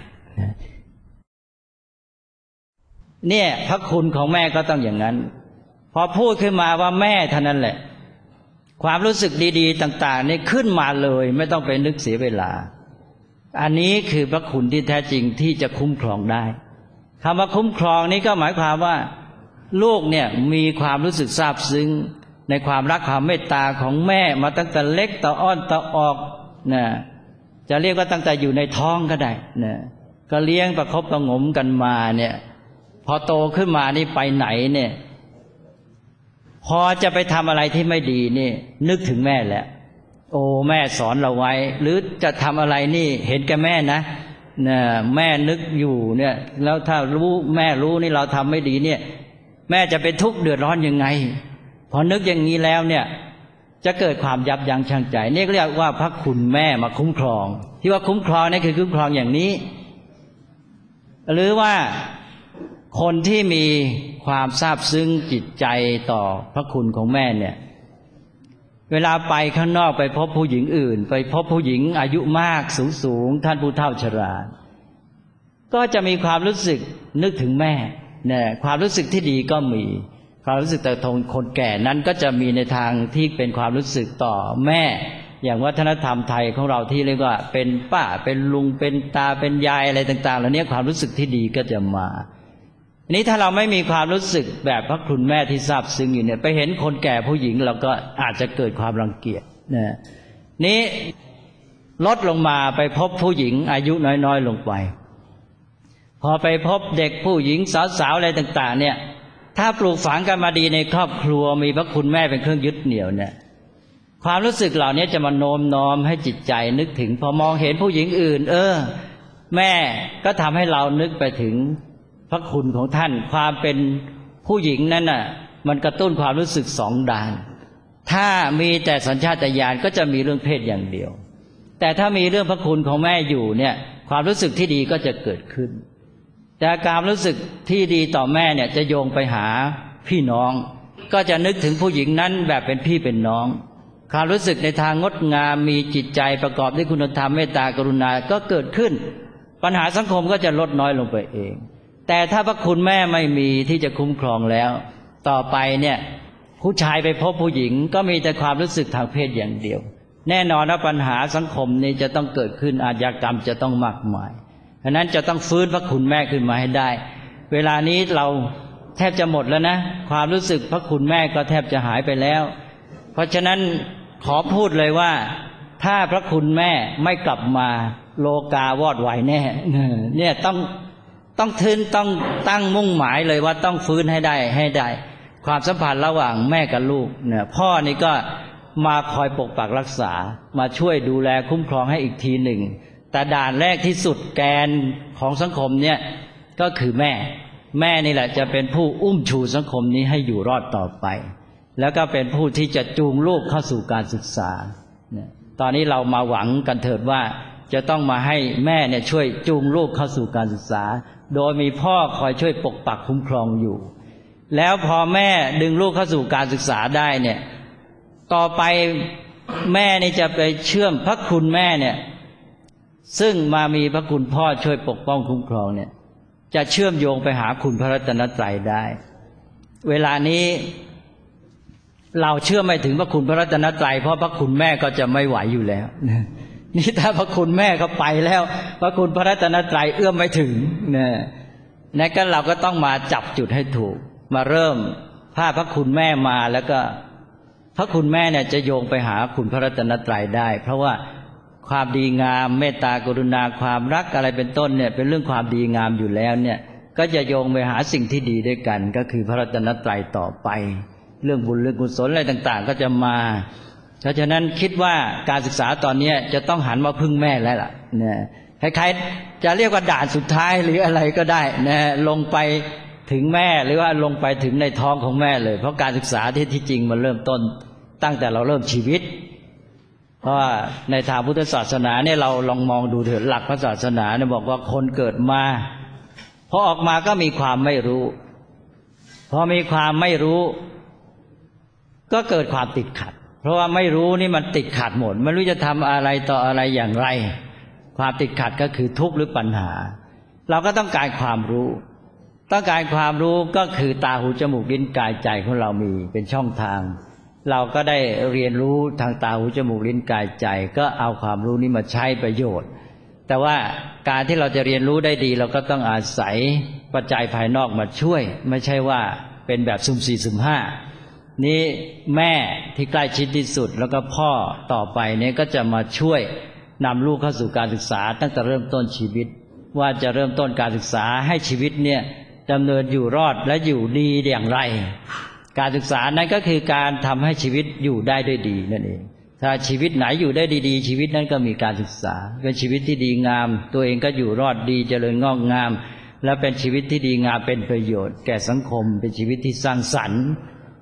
เนี่ยพระคุณของแม่ก็ต้องอย่างนั้นพอพูดขึ้นมาว่าแม่เท่านั้นแหละความรู้สึกดีๆต่างๆนี่ขึ้นมาเลยไม่ต้องไปนึกเสียเวลาอันนี้คือพระคุณที่แท้จริงที่จะคุ้มครองได้คำว่าคุ้มครองนี้ก็หมายความว่าลูกเนี่ยมีความรู้สึกซาบซึ้งในความรักความเมตตาของแม่มาตั้งแต่เล็กต่ออ้อนต่อออกนะจะเรียกว่าตั้งแต่อยู่ในท้องก็ได้นะก็เลี้ยงประคบประหงมกันมาเนี่ยพอโตขึ้นมานี่ไปไหนเนี่ยพอจะไปทำอะไรที่ไม่ดีนี่นึกถึงแม่แหละโอ้แม่สอนเราไว้หรือจะทำอะไรนี่เห็นแก่แม่นะแม่นึกอยู่เนี่ยแล้วถ้ารู้แม่รู้นี่เราทำไม่ดีเนี่ยแม่จะเป็นทุกข์เดือดร้อนยังไงพอนึกอย่างนี้แล้วเนี่ยจะเกิดความยับยั้งชั่งใจนี่เรียกว่าพระคุณแม่มาคุ้มครองที่ว่าคุ้มครองนี่คือคุ้มครองอย่างนี้หรือว่าคนที่มีความซาบซึ้งจิตใจต่อพระคุณของแม่เนี่ยเวลาไปข้างนอกไปพบผู้หญิงอื่นไปพบผู้หญิงอายุมากสูงท่านผู้เฒ่าชราก็จะมีความรู้สึกนึกถึงแม่เนี่ยความรู้สึกที่ดีก็มีความรู้สึกแต่คนแก่นั้นก็จะมีในทางที่เป็นความรู้สึกต่อแม่อย่างวัฒนธรรมไทยของเราที่เรียกว่าเป็นป้าเป็นลุงเป็นตาเป็นยายอะไรต่างๆเหล่านี้ความรู้สึกที่ดีก็จะมานี้ถ้าเราไม่มีความรู้สึกแบบพระคุณแม่ที่ซาบซึ้งอยู่เนี่ยไปเห็นคนแก่ผู้หญิงเราก็อาจจะเกิดความรังเกียจนะนี้ลดลงมาไปพบผู้หญิงอายุน้อยๆลงไปพอไปพบเด็กผู้หญิงสาวๆอะไรต่างๆเนี่ยถ้าปลูกฝังกันมาดีในครอบครัวมีพระคุณแม่เป็นเครื่องยึดเหนี่ยวเนี่ยความรู้สึกเหล่านี้จะมาโน้มน้อมให้จิตใจนึกถึงพอมองเห็นผู้หญิงอื่นแม่ก็ทำให้เรานึกไปถึงพระคุณของท่านความเป็นผู้หญิงนั้นน่ะมันกระตุ้นความรู้สึกสองด้านถ้ามีแต่สัญชาตญาณก็จะมีเรื่องเพศอย่างเดียวแต่ถ้ามีเรื่องพระคุณของแม่อยู่เนี่ยความรู้สึกที่ดีก็จะเกิดขึ้นแต่การรู้สึกที่ดีต่อแม่เนี่ยจะโยงไปหาพี่น้องก็จะนึกถึงผู้หญิงนั้นแบบเป็นพี่เป็นน้องความรู้สึกในทางงดงามมีจิตใจประกอบด้วยคุณธรรมเมตตากรุณาก็เกิดขึ้นปัญหาสังคมก็จะลดน้อยลงไปเองแต่ถ้าพระคุณแม่ไม่มีที่จะคุ้มครองแล้วต่อไปเนี่ยผู้ชายไปพบผู้หญิงก็มีแต่ความรู้สึกทางเพศอย่างเดียวแน่นอนว่าปัญหาสังคมนี้จะต้องเกิดขึ้นอาชญากรรมจะต้องมากมายฉะนั้นจะต้องฟื้นพระคุณแม่ขึ้นมาให้ได้เวลานี้เราแทบจะหมดแล้วนะความรู้สึกพระคุณแม่ก็แทบจะหายไปแล้วเพราะฉะนั้นขอพูดเลยว่าถ้าพระคุณแม่ไม่กลับมาโลกาวอดวายแน่เนี่ยต้องตั้งมุ่งหมายเลยว่าต้องฟื้นให้ได้ความสัมพันธ์ระหว่างแม่กับลูกเนี่ยพ่อนี่ก็มาคอยปกปักรักษามาช่วยดูแลคุ้มครองให้อีกทีหนึ่งแต่ด่านแรกที่สุดแกนของสังคมเนี่ยก็คือแม่นี่แหละจะเป็นผู้อุ้มชูสังคมนี้ให้อยู่รอดต่อไปแล้วก็เป็นผู้ที่จะจูงลูกเข้าสู่การศึกษาตอนนี้เรามาหวังกันเถิดว่าจะต้องมาให้แม่เนี่ยช่วยจูงลูกเข้าสู่การศึกษาโดยมีพ่อคอยช่วยปกปักคุ้มครองอยู่แล้วพอแม่ดึงลูกเข้าสู่การศึกษาได้เนี่ยต่อไปแม่นี่จะไปเชื่อมพระคุณแม่เนี่ยซึ่งมามีพระคุณพ่อช่วยปกป้องคุ้มครองเนี่ยจะเชื่อมโยงไปหาคุณพระรัตนตรัยได้เวลานี้เราเชื่อไม่ถึงพระคุณพระรัตนตรัยเพราะพระคุณแม่ก็จะไม่ไหวอยู่แล้วนี่ถ้าพระคุณแม่เขาไปแล้วพระคุณพระรัตนตรัยเอื้อมไม่ถึงเนี่ยก็เราก็ต้องมาจับจุดให้ถูกมาเริ่มพาพระคุณแม่มาแล้วก็พระคุณแม่เนี่ยจะโยงไปหาคุณพระรัตนตรัยได้เพราะว่าความดีงามเมตตากรุณาความรักอะไรเป็นต้นเนี่ยเป็นเรื่องความดีงามอยู่แล้วเนี่ยก็จะโยงไปหาสิ่งที่ดีด้วยกันก็คือพระรัตนตรัยต่อไปเรื่องบุญเรื่องกุศลอะไรต่างๆก็จะมาเพราะฉะนั้นคิดว่าการศึกษาตอนนี้จะต้องหันมาพึ่งแม่แล้วล่ะเนี่ยคล้ายๆจะเรียกว่าด่านสุดท้ายหรืออะไรก็ได้นะลงไปถึงแม่หรือว่าลงไปถึงในท้องของแม่เลยเพราะการศึกษาที่จริงมันเริ่มต้นตั้งแต่เราเริ่มชีวิตเพราะว่าในทางพุทธศาสนาเนี่ยเราลองมองดูเถิดหลักพระศาสนาเนี่ยบอกว่าคนเกิดมาพอออกมาก็มีความไม่รู้พอมีความไม่รู้ก็เกิดความติดขัดเพราะว่าไม่รู้นี่มันติดขัดหมดไม่รู้จะทำอะไรต่ออะไรอย่างไรความติดขัดก็คือทุกข์หรือปัญหาเราก็ต้องการความรู้ต้องการความรู้ก็คือตาหูจมูกลิ้นกายใจของเรามีเป็นช่องทางเราก็ได้เรียนรู้ทางตาหูจมูกลิ้นกายใจก็เอาความรู้นี้มาใช้ประโยชน์แต่ว่าการที่เราจะเรียนรู้ได้ดีเราก็ต้องอาศัยปัจจัยภายนอกมาช่วยไม่ใช่ว่าเป็นแบบสุ่มสี่สุ่มห้านี้แม่ที่ใกล้ชิดที่สุดแล้วก็พ่อต่อไปนี้ก็จะมาช่วยนำลูกเข้าสู่การศึกษาตั้งแต่เริ่มต้นชีวิตว่าจะเริ่มต้นการศึกษาให้ชีวิตเนี่ยดำเนินอยู่รอดและอยู่ดีอย่างไรการศึกษานั้นก็คือการทำให้ชีวิตอยู่ได้ด้วยดีนั่นเองถ้าชีวิตไหนอยู่ได้ดีๆชีวิตนั้นก็มีการศึกษาเป็นชีวิตที่ดีงามตัวเองก็อยู่รอดดีเจริญงอกงามและเป็นชีวิตที่ดีงามเป็นประโยชน์แก่สังคมเป็นชีวิตที่สร้างสรรค์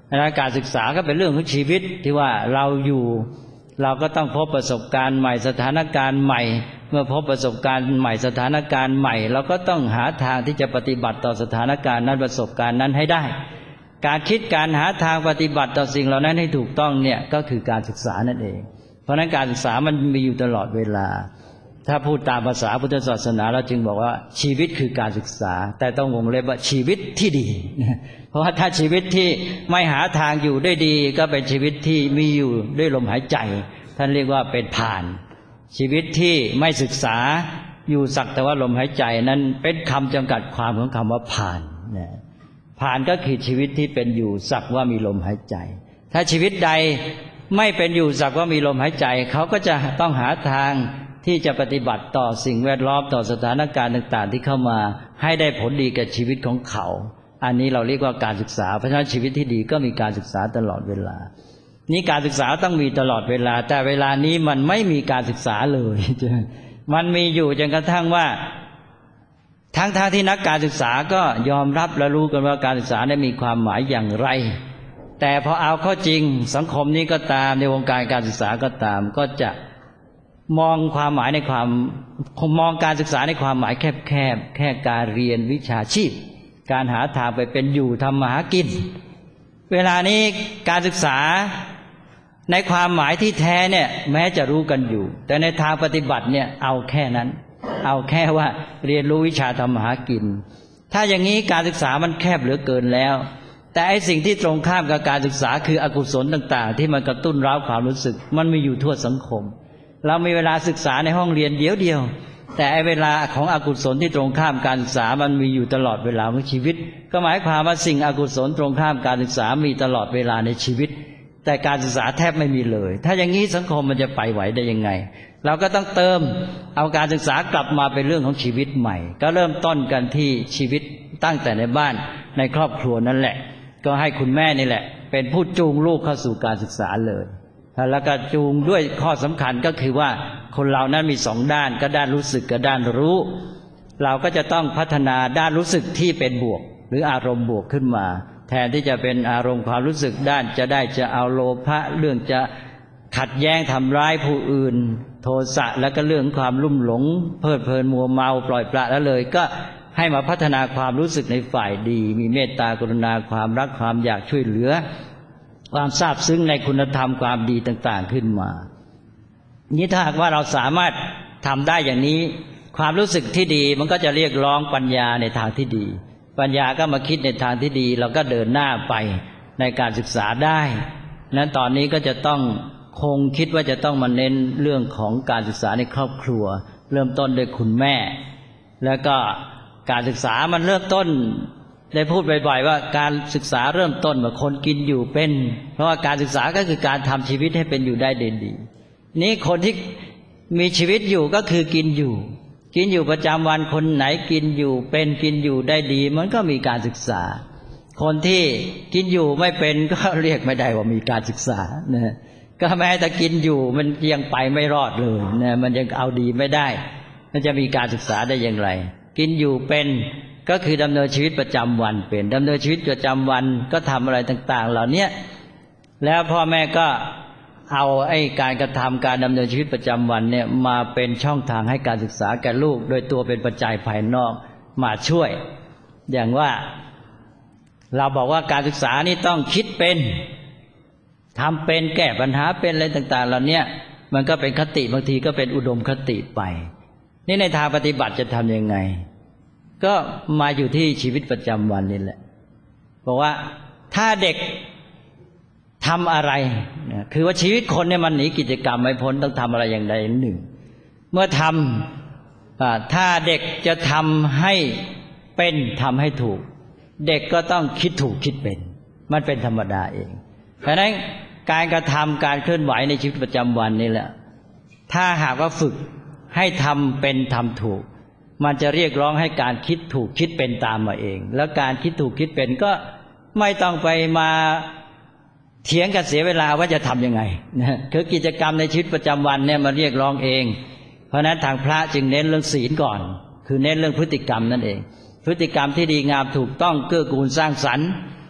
การศึกษาก็เป็นเรื่องของชีวิตที่ว่าเราอยู่เราก็ต้องพบประสบการณ์ใหม่สถานการณ์ใหม่เมื่อพบประสบการณ์ใหม่สถานการณ์ใหม่เราก็ต้องหาทางที่จะปฏิบัติต่อสถานการณ์นั้นประสบการณ์นั้นให้ได้การคิดการหาทางปฏิบัติต่อสิ่งเหล่านั้นให้ถูกต้องเนี่ยก็คือการศึกษานั่นเองเพราะฉะนั้นการศึกษามันมีอยู่ตลอดเวลาถ้าพูดตามภาษาพุทธศาสนาเราจึงบอกว่าชีวิตคือการศึกษาแต่ต้องวงเล็บว่าชีวิตที่ดีเพราะว่าถ้าชีวิตที่ไม่หาทางอยู่ได้ดีก็เป็นชีวิตที่มีอยู่ด้วยลมหายใจท่านเรียกว่าเป็นผ่านชีวิตที่ไม่ศึกษาอยู่สักแต่ว่าลมหายใจนั้นเป็นคำจำกัดความของคำว่าผ่านผ่านก็คือชีวิตที่เป็นอยู่สักว่ามีลมหายใจถ้าชีวิตใดไม่เป็นอยู่สักว่ามีลมหายใจเขาก็จะต้องหาทางที่จะปฏิบัติต่อสิ่งแวดล้อมต่อสถานการณ์ต่างๆที่เข้ามาให้ได้ผลดีกับชีวิตของเขาอันนี้เราเรียกว่าการศึกษาเพราะฉะนั้นชีวิตที่ดีก็มีการศึกษาตลอดเวลานี่การศึกษาต้องมีตลอดเวลาแต่เวลานี้มันไม่มีการศึกษาเลยมันมีอยู่จนกระทั่งว่าทั้งที่นักการศึกษาก็ยอมรับและรู้กันว่าการศึกษาได้มีความหมายอย่างไรแต่พอเอาเข้าจริงสังคมนี้ก็ตามในวงการการศึกษาก็ตามก็จะมองความหมายในความมองการศึกษาในความหมายแคบๆแค่การเรียนวิชาชีพการหาทางไปเป็นอยู่ทำมาหากินเวลานี้การศึกษาในความหมายที่แท้เนี่ยแม้จะรู้กันอยู่แต่ในทางปฏิบัติเนี่ยเอาแค่นั้นเอาแค่ว่าเรียนรู้วิชาทำมาหากินถ้าอย่างนี้การศึกษามันแคบเหลือเกินแล้วแต่ไอ้สิ่งที่ตรงข้ามกับการศึกษาคืออกุศลต่างๆที่มันกระตุ้นเร้าความรู้สึกมันมีอยู่ทั่วสังคมเรามีเวลาศึกษาในห้องเรียนเดียวแต่ไอ้เวลาของอกุศลที่ตรงข้ามการศึกษามันมีอยู่ตลอดเวลาของชีวิตก็หมายความว่าสิ่งอกุศลตรงข้ามการศึกษามีตลอดเวลาในชีวิตแต่การศึกษาแทบไม่มีเลยถ้าอย่างนี้สังคมมันจะไปไหวได้ยังไงเราก็ต้องเติมเอาการศึกษากลับมาเป็นเรื่องของชีวิตใหม่ก็เริ่มต้นกันที่ชีวิตตั้งแต่ในบ้านในครอบครัวนั่นแหละก็ให้คุณแม่นี่แหละเป็นผู้จูงลูกเข้าสู่การศึกษาเลยแล้วก็จูงด้วยข้อสำคัญก็คือว่าคนเรานั้นมีสองด้านก็ด้านรู้สึกกับด้านรู้เราก็จะต้องพัฒนาด้านรู้สึกที่เป็นบวกหรืออารมณ์บวกขึ้นมาแทนที่จะเป็นอารมณ์ความรู้สึกด้านจะเอาโลภะเรื่องจะขัดแย้งทำร้ายผู้อื่นโทสะแล้วก็เรื่องความลุ่มหลงเพลิดเพลินมัวเมาปล่อยปละแล้วเลยก็ให้มาพัฒนาความรู้สึกในฝ่ายดีมีเมตตากรุณาความรักความอยากช่วยเหลือความซาบซึ้งในคุณธรรมความดีต่างๆขึ้นมานี่ถ้าหากว่าเราสามารถทำได้อย่างนี้ความรู้สึกที่ดีมันก็จะเรียกร้องปัญญาในทางที่ดีปัญญาก็มาคิดในทางที่ดีเราก็เดินหน้าไปในการศึกษาได้นั้นตอนนี้ก็จะต้องคงคิดว่าจะต้องมาเน้นเรื่องของการศึกษาในครอบครัวเริ่มต้นโดยคุณแม่แล้วก็การศึกษามันเริ่มต้นได้พูดบ่อยๆว่าการศึกษาเริ่มต้นเมื่อคนกินอยู่เป็นเพราะว่าการศึกษาก็คือการทำชีวิตให้เป็นอยู่ได้ดีนี้คนที่มีชีวิตอยู่ก็คือกินอยู่ประจำวันคนไหนกินอยู่เป็นกินอยู่ได้ดีมันก็มีการศึกษาคนที่กินอยู่ไม่เป็นก็เรียกไม่ได้ว่ามีการศึกษานะก็แม้แต่กินอยู่มันยังไปไม่รอดเลยนะมันยังเอาดีไม่ได้มันจะมีการศึกษาได้อย่างไรกินอยู่เป็นก็คือดำเนินชีวิตประจำวันเป็นดำเนินชีวิตประจำวันก็ทำอะไรต่างๆเหล่านี้แล้วพ่อแม่ก็เอาการกระทำการดำเนินชีวิตประจำวันเนี่ยมาเป็นช่องทางให้การศึกษาแก่ลูกโดยตัวเป็นปัจจัยภายนอกมาช่วยอย่างว่าเราบอกว่าการศึกษานี่ต้องคิดเป็นทำเป็นแก้ปัญหาเป็นอะไรต่างๆเหล่านี้มันก็เป็นคติบางทีก็เป็นอุดมคติไปนี่ในทางปฏิบัติจะทำยังไงก็มาอยู่ที่ชีวิตประจำวันนี่แหละบอกว่าถ้าเด็กทำอะไรคือว่าชีวิตคนเนี่ยมันหนีกิจกรรมไม่พ้นต้องทำอะไรอย่างใดอย่างหนึ่งเมื่อทำถ้าเด็กจะทำให้เป็นทำให้ถูกเด็กก็ต้องคิดถูกคิดเป็นมันเป็นธรรมดาเองเพราะฉะนั้นการกระทำการเคลื่อนไหวในชีวิตประจำวันนี่แหละถ้าหากว่าฝึกให้ทำเป็นทำถูกมันจะเรียกร้องให้การคิดถูกคิดเป็นตามมาเองแล้วการคิดถูกคิดเป็นก็ไม่ต้องไปมาเถียงกันเสียเวลาว่าจะทำยังไงนะคือกิจกรรมในชีวิตประจำวันเนี่ยมันเรียกร้องเองเพราะนั้นทางพระจึงเน้นเรื่องศีลก่อนคือเน้นเรื่องพฤติกรรมนั่นเองพฤติกรรมที่ดีงามถูกต้องเกื้อกูลสร้างสรรค์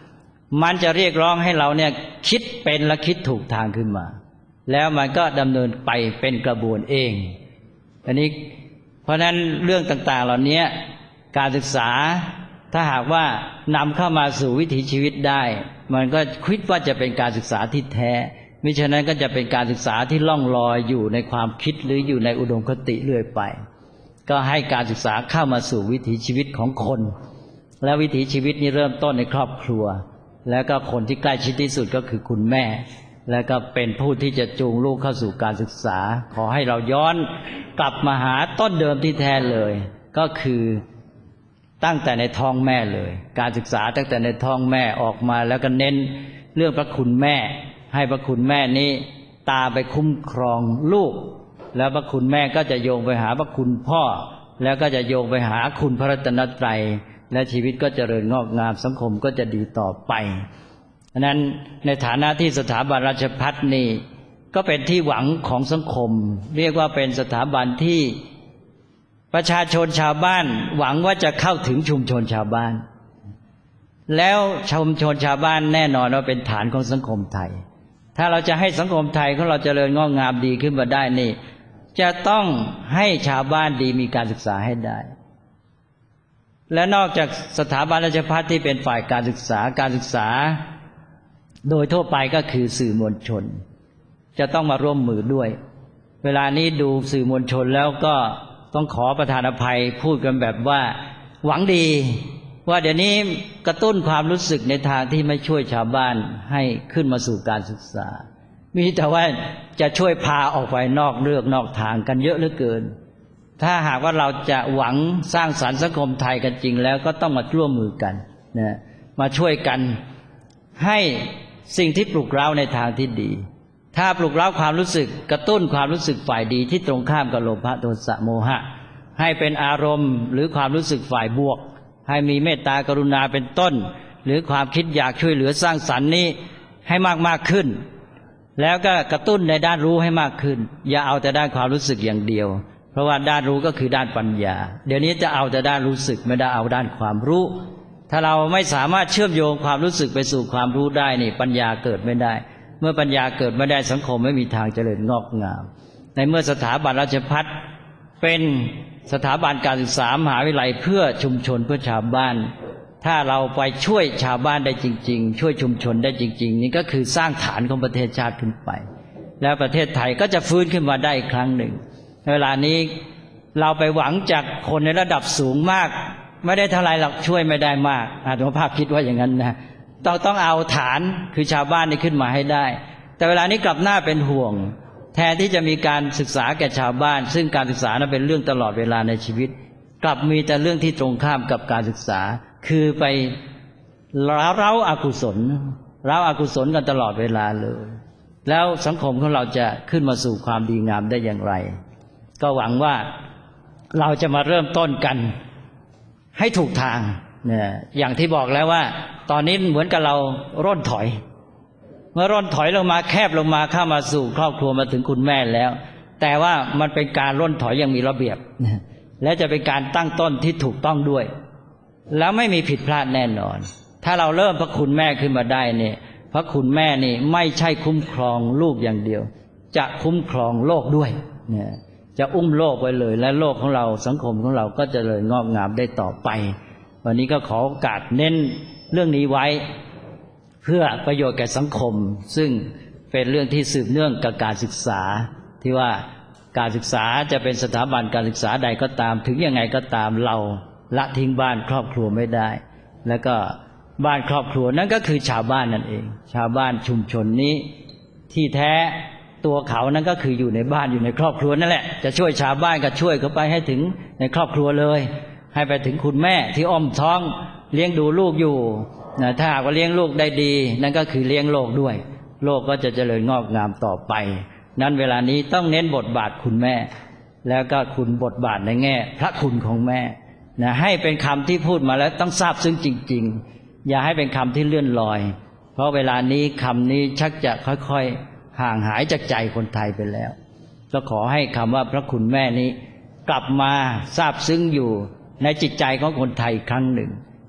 มันจะเรียกร้องให้เราเนี่ยคิดเป็นและคิดถูกทางขึ้นมาแล้วมันก็ดำเนินไปเป็นกระบวนเองอันนี้เพราะฉะนั้นเรื่องต่างๆเหล่านี้การศึกษาถ้าหากว่านำเข้ามาสู่วิถีชีวิตได้มันก็คิดว่าจะเป็นการศึกษาที่แท้มิฉะนั้นก็จะเป็นการศึกษาที่ล่องลอยอยู่ในความคิดหรืออยู่ในอุดมคติเรื่อยไปก็ให้การศึกษาเข้ามาสู่วิถีชีวิตของคนและวิถีชีวิตนี้เริ่มต้นในครอบครัวแล้วก็คนที่ใกล้ชิดที่สุดก็คือคุณแม่แล้วก็เป็นผู้ที่จะจูงลูกเข้าสู่การศึกษาขอให้เราย้อนกลับมาหาต้นเดิมที่แท้เลยก็คือตั้งแต่ในท้องแม่เลยการศึกษาตั้งแต่ในท้องแม่ออกมาแล้วก็เน้นเรื่องพระคุณแม่ให้พระคุณแม่นี้ตาไปคุ้มครองลูกแล้วพระคุณแม่ก็จะโยงไปหาพระคุณพ่อแล้วก็จะโยงไปหาคุณพระรัตนตรัยและชีวิตก็เจริญงอกงามสังคมก็จะดีต่อไปฉะนั้นในฐานะที่สถาบันราชภัฏนี่ก็เป็นที่หวังของสังคมเรียกว่าเป็นสถาบันที่ประชาชนชาวบ้านหวังว่าจะเข้าถึงชุมชนชาวบ้านแล้วชุมชนชาวบ้านแน่นอนว่าเป็นฐานของสังคมไทยถ้าเราจะให้สังคมไทยของเราเจริญงอกงามดีขึ้นมาได้นี่จะต้องให้ชาวบ้านดีมีการศึกษาให้ได้และนอกจากสถาบันราชภัฏที่เป็นฝ่ายการศึกษาโดยทั่วไปก็คือสื่อมวลชนจะต้องมาร่วมมือด้วยเวลานี้ดูสื่อมวลชนแล้วก็ต้องขอประทานอภัยพูดกันแบบว่าหวังดีว่าเดี๋ยวนี้กระตุ้นความรู้สึกในทางที่ไม่ช่วยชาวบ้านให้ขึ้นมาสู่การศึกษามีแต่ว่าจะช่วยพาออกไปนอกเรื่องนอกทางกันเยอะเหลือเกินถ้าหากว่าเราจะหวังสร้างสรรค์สังคมไทยกันจริงแล้วก็ต้องมาร่วมมือกันนะมาช่วยกันให้สิ่งที่ปลุกเร้าในทางที่ดีถ้าปลุกเร้าความรู้สึกกระตุ้นความรู้สึกฝ่ายดีที่ตรงข้ามกับโลภะโทสะโมหะให้เป็นอารมณ์หรือความรู้สึกฝ่ายบวกให้มีเมตตากรุณาเป็นต้นหรือความคิดอยากช่วยเหลือสร้างสรรค์นี้ให้มากขึ้นแล้วก็กระตุ้นในด้านรู้ให้มากขึ้นอย่าเอาแต่ด้านความรู้สึกอย่างเดียวเพราะว่าด้านรู้ก็คือด้านปัญญาเดี๋ยวนี้จะเอาแต่ด้านรู้สึกไม่ได้เอาด้านความรู้ถ้าเราไม่สามารถเชื่อมโยงความรู้สึกไปสู่ความรู้ได้นี่ปัญญาเกิดไม่ได้เมื่อปัญญาเกิดไม่ได้สังคมไม่มีทางเจริญงอกงามในเมื่อสถาบันราชภัฏเป็นสถาบันการศึกษามหาวิทยาลัยเพื่อชุมชนเพื่อชาวบ้านถ้าเราไปช่วยชาวบ้านได้จริงๆช่วยชุมชนได้จริงๆนี่ก็คือสร้างฐานของประเทศชาติขึ้นไปแล้วประเทศไทยก็จะฟื้นขึ้นมาได้อีกครั้งหนึ่งเวลานี้เราไปหวังจากคนในระดับสูงมากไม่ได้เท่าไรหรอกช่วยไม่ได้มากอาตมาภาพคิดว่าอย่างนั้นนะต้องเอาฐานคือชาวบ้านนี่ขึ้นมาให้ได้แต่เวลานี้กลับหน้าเป็นห่วงแทนที่จะมีการศึกษาแก่ชาวบ้านซึ่งการศึกษานั้นเป็นเรื่องตลอดเวลาในชีวิตกลับมีแต่เรื่องที่ตรงข้ามกับการศึกษาคือไปเร้าอกุศลกันตลอดเวลาเลยแล้วสังคมของเราจะขึ้นมาสู่ความดีงามได้อย่างไรก็หวังว่าเราจะมาเริ่มต้นกันให้ถูกทางเนี่ยอย่างที่บอกแล้วว่าตอนนี้เหมือนกับเราร่นถอยเมื่อร่นถอยลงมาแคบลงมาเข้ามาสู่ครอบครัวมาถึงคุณแม่แล้วแต่ว่ามันเป็นการร่นถอยอย่างมีระเบียบและจะเป็นการตั้งต้นที่ถูกต้องด้วยแล้วไม่มีผิดพลาดแน่นอนถ้าเราเริ่มพระคุณแม่ขึ้นมาได้เนี่ยพระคุณแม่นี่ไม่ใช่คุ้มครองลูกอย่างเดียวจะคุ้มครองโลกด้วยเนี่ยจะอุ้มโลกไปเลยและโลกของเราสังคมของเราก็จะเลยงอกงามได้ต่อไปวันนี้ก็ขอโอกาสเน้นเรื่องนี้ไว้เพื่อประโยชน์แก่สังคมซึ่งเป็นเรื่องที่สืบเนื่องกับการศึกษาที่ว่าการศึกษาจะเป็นสถาบันการศึกษาใดก็ตามถึงยังไงก็ตามเราละทิ้งบ้านครอบครัวไม่ได้แล้วก็บ้านครอบครัวนั่นก็คือชาวบ้านนั่นเองชาวบ้านชุมชนนี้ที่แท้ตัวเขานั้นก็คืออยู่ในบ้านอยู่ในครอบครัวนั่นแหละจะช่วยชาวบ้านก็ช่วยเขาไปให้ถึงในครอบครัวเลยให้ไปถึงคุณแม่ที่อ้อมท้องเลี้ยงดูลูกอยู่ถ้าหากว่าเลี้ยงลูกได้ดีนั่นก็คือเลี้ยงโลกด้วยโลกก็จะเจริญงอกงามต่อไปนั้นเวลานี้ต้องเน้นบทบาทคุณแม่แล้วก็คุณบทบาทในแง่พระคุณของแม่ให้เป็นคำที่พูดมาแล้วต้องทราบซึ้งจริงๆอย่าให้เป็นคำที่เลื่อนลอยเพราะเวลานี้คำนี้ชักจะค่อยๆห่างหายจากใจคนไทยไปแล้วก็ขอให้คำว่าพระคุณแม่นี้กลับมาทราบซึ้งอยู่ในจิตใจของคนไทยครั้งหนึ่ง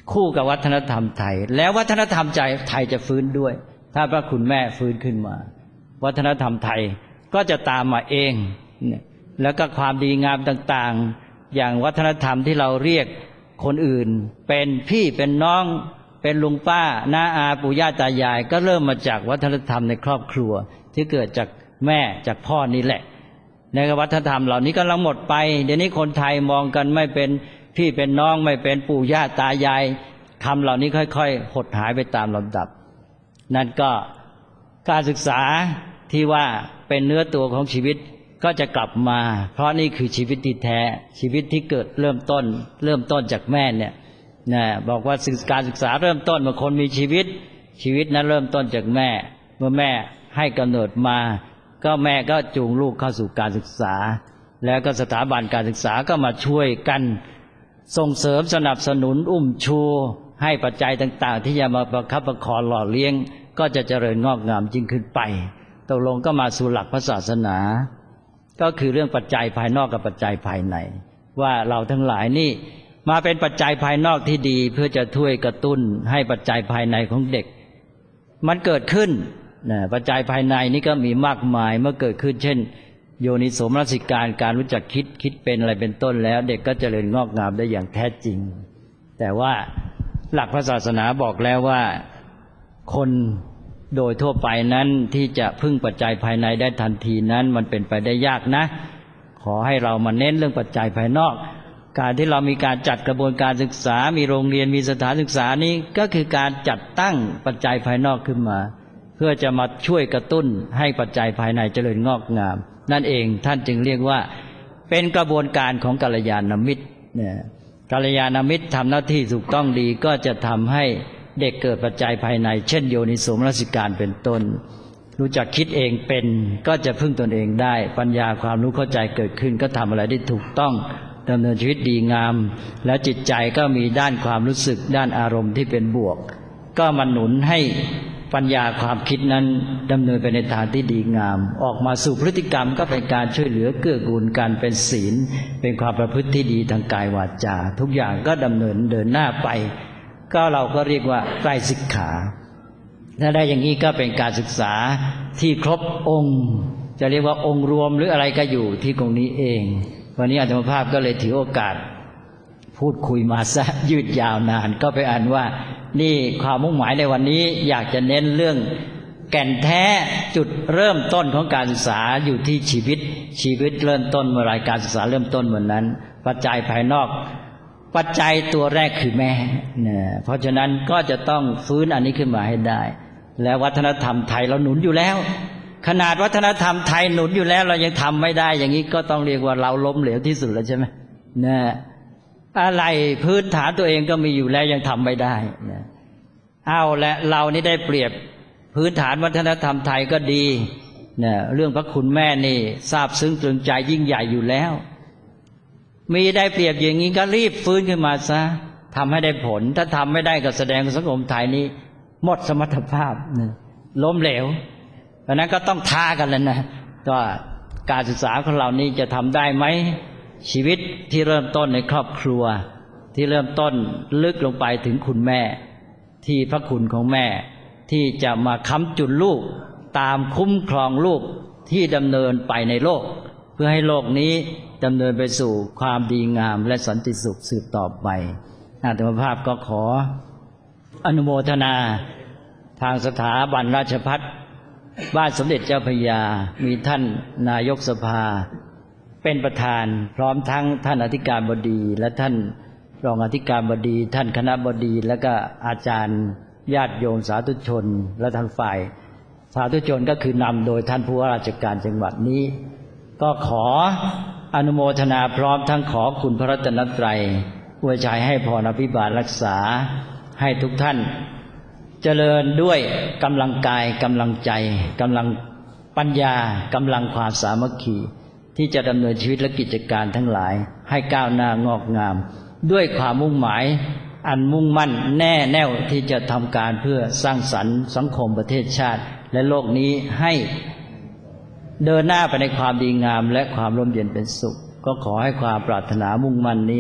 คู่กับวัฒนธรรมไทยแล้ววัฒนธรรมไทยจะฟื้นด้วยถ้าพระคุณแม่ฟื้นขึ้นมาวัฒนธรรมไทยก็จะตามมาเองแล้วก็ความดีงามต่างๆอย่างวัฒนธรรมที่เราเรียกคนอื่นเป็นพี่เป็นน้องเป็นลุงป้าน้าอาปู่ย่าตายายก็เริ่มมาจากวัฒนธรรมในครอบครัวที่เกิดจากแม่จากพ่อนี่แหละในวัฒนธรรมเหล่านี้กำลังหมดไปเดี๋ยวนี้คนไทยมองกันไม่เป็นพี่เป็นน้องไม่เป็นปู่ย่าตายายคำเหล่านี้ค่อยๆหดหายไปตามลำดับนั่นก็การศึกษาที่ว่าเป็นเนื้อตัวของชีวิตก็จะกลับมาเพราะนี่คือชีวิตที่แท้ชีวิตที่เกิดเริ่มต้นจากแม่เนี่ยนะบอกว่าการศึกษาเริ่มต้นเมื่อคนมีชีวิตนั้นเริ่มต้นจากแม่เมื่อแม่ให้กำเนิดมาก็แม่ก็จูงลูกเข้าสู่การศึกษาแล้วก็สถาบันการศึกษาก็มาช่วยกันส่งเสริมสนับสนุนอุ้มชูให้ปัจจัยต่างๆที่จะมาประคับประคองหล่อเลี้ยงก็จะเจริญงอกงามยิ่งขึ้นไปตกลงก็มาสู่หลักพระศาสนาก็คือเรื่องปัจจัยภายนอกกับปัจจัยภายในว่าเราทั้งหลายนี่มาเป็นปัจจัยภายนอกที่ดีเพื่อจะช่วยกระตุ้นให้ปัจจัยภายในของเด็กมันเกิดขึ้นปัจจัยภายในนี่ก็มีมากมายเมื่อเกิดขึ้นเช่นโยนิโสมนสิการรู้จักคิดเป็นอะไรเป็นต้นแล้วเด็กก็เจริญงอกงามได้อย่างแท้จริงแต่ว่าหลักพระศาสนาบอกแล้วว่าคนโดยทั่วไปนั้นที่จะพึ่งปัจจัยภายในได้ทันทีนั้นมันเป็นไปได้ยากนะขอให้เรามาเน้นเรื่องปัจจัยภายนอกการที่เรามีการจัดกระบวนการศึกษามีโรงเรียนมีสถานศึกษานี้ก็คือการจัดตั้งปัจจัยภายนอกขึ้นมาเพื่อจะมาช่วยกระตุ้นให้ปัจจัยภายในเจริญงอกงามนั่นเองท่านจึงเรียกว่าเป็นกระบวนการของกัลยาณมิตรกัลยาณมิตรทำหน้าที่ถูกต้องดีก็จะทำให้เด็กเกิดปัจจัยภายในเช่นโยนิโสมนสิการเป็นต้นรู้จักคิดเองเป็นก็จะพึ่งตนเองได้ปัญญาความรู้เข้าใจเกิดขึ้นก็ทำอะไรได้ถูกต้องดำเนินชีวิตดีงามและจิตใจก็มีด้านความรู้สึกด้านอารมณ์ที่เป็นบวกก็มาหนุนให้ปัญญาความคิดนั้นดำเนินไปในทางที่ดีงามออกมาสู่พฤติกรรมก็เป็นการช่วยเหลือเกื้อกูลกันเป็นศีลเป็นความประพฤติที่ดีทางกายวาจาทุกอย่างก็ดำเนินหน้าไปก็เราก็เรียกว่าไตรสิกขาถ้าได้อย่างนี้ก็เป็นการศึกษาที่ครบองค์จะเรียกว่าองค์รวมหรืออะไรก็อยู่ที่ตรงนี้เองวันนี้อาตมาภาพก็เลยถือโอกาสพูดคุยมาซะยืดยาวนานก็ไปอ่านว่านี่ความมุ่งหมายในวันนี้อยากจะเน้นเรื่องแก่นแท้จุดเริ่มต้นของการศึกษาอยู่ที่ชีวิตเริ่มต้นเมื่อไรการศึกษาเริ่มต้นเหมือนนั้นปัจจัยภายนอกปัจจัยตัวแรกคือแม่เพราะฉะนั้นก็จะต้องฟื้นอันนี้ขึ้นมาให้ได้และวัฒนธรรมไทยเราหนุนอยู่แล้วขนาดวัฒนธรรมไทยหนุนอยู่แล้วเรายังทำไม่ได้อย่างนี้ก็ต้องเรียกว่าเราล้มเหลวที่สุดแล้วใช่ไหมอะไรพื้นฐานตัวเองก็มีอยู่แล้วยังทำไม่ได้เอาและเรานี่ได้เปรียบพื้นฐานวัฒนธรรมไทยก็ดีเรื่องพระคุณแม่นี่ซาบซึ้งตรึงใจยิ่งใหญ่อยู่แล้วมีได้เปรียบอย่างนี้ก็รีบฟื้นขึ้นมาซะทำให้ได้ผลถ้าทำไม่ได้ก็แสดงสังคมไทยนี้หมดสมรรถภาพล้มเหลวเพราะนั้นก็ต้องท้ากันแล้วนะก็การศึกษาของเรานี่จะทำได้ไหมชีวิตที่เริ่มต้นในครอบครัวที่เริ่มต้นลึกลงไปถึงคุณแม่ที่พระคุณของแม่ที่จะมาค้ำจุนลูกตามคุ้มครองลูกที่ดำเนินไปในโลกเพื่อให้โลกนี้ดำเนินไปสู่ความดีงามและสันติสุขสืบต่อไปอาตมาภาพก็ขออนุโมทนาทางสถาบันราชภัฏบ้านสมเด็จเจ้าพระยามีท่านนายกสภาเป็นประธานพร้อมทั้งท่านอธิการบดีและท่านรองอธิการบดีท่านคณบดีและก็อาจารย์ญาติโยมสาธุชนและท่านฝ่ายสาธุชนก็คือนำโดยท่านผู้ว่าราชการจังหวัดนี้ก็ขออนุโมทนาพร้อมทั้งขอคุณพระรัตนตรัยอวยชัยให้พรอภิบาลรักษาให้ทุกท่านเจริญด้วยกำลังกายกำลังใจกำลังปัญญากำลังความสามัคคีที่จะดำเนินชีวิตและกิจการทั้งหลายให้ก้าวหน้างอกงามด้วยความมุ่งหมายอันมุ่งมั่นแน่แน่วที่จะทำการเพื่อสร้างสรรค์สังคมประเทศชาติและโลกนี้ให้เดินหน้าไปในความดีงามและความร่มเย็นเป็นสุขก็ขอให้ความปรารถนามุ่งมั่นนี้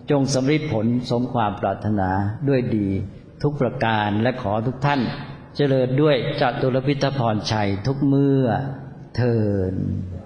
จงสำเร็จผลสมความปรารถนาด้วยดีทุกประการและขอทุกท่านเจริญด้วยจตุรพิทพรชัยทุกเมื่อเทอญ